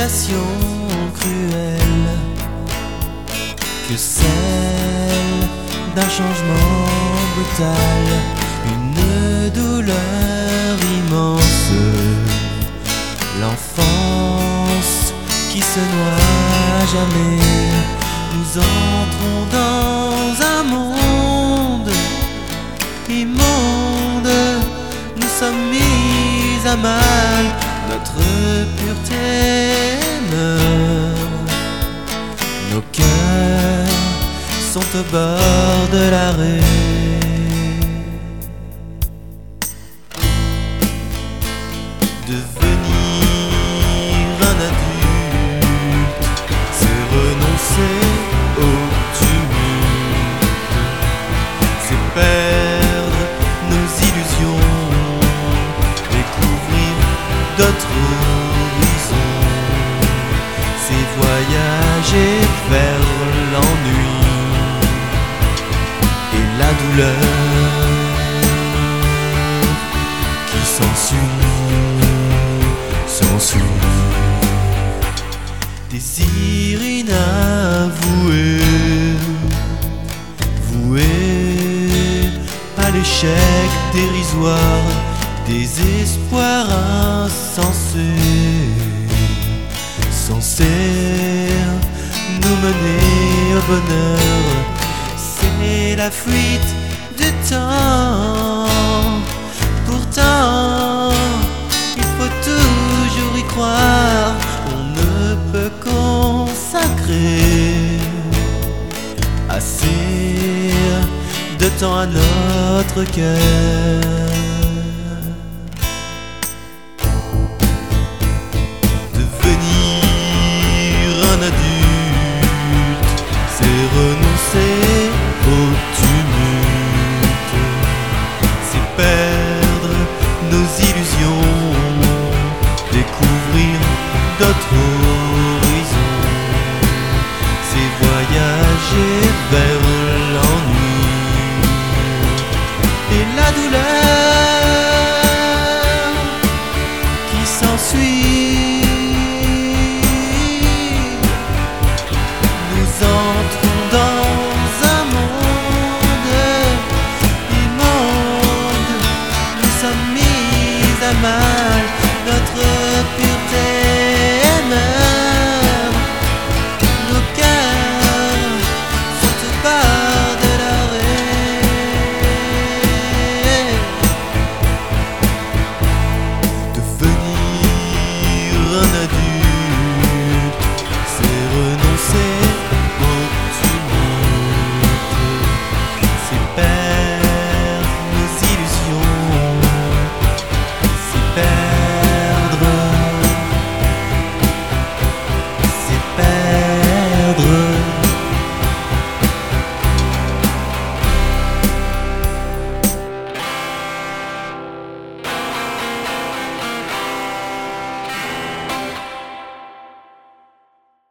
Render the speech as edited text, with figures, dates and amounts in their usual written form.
révélation cruelle que celle d'un changement brutal, une douleur immense, l'enfance qui se noie à jamais. Nous entrons dans un monde immonde, nous sommes mis à mal, notre pureté meurt, nos cœurs sont au bord de l'arrêt. Devenir un adulte, c'est renoncer au tumulte, c'est perdre nos illusions, découvrir d'autres horizons, c'est voyager vers l'ennui et la douleur qui s'ensuit. Désir inavoué, voué à l'échec dérisoire, désespoir insensé, censé nous mener au bonheur. C'est la fuite du temps, pourtant il faut toujours y croire. On ne peut consacrer assez de temps à notre cœur. Devenir un adulte, c'est renoncer au tumulte, c'est perdre nos illusions, découvrir d'autres horizons, c'est voyager vers l'ennui et la douleur qui s'ensuit. Nous entrons dans un monde immonde, nous sommes mis à mal.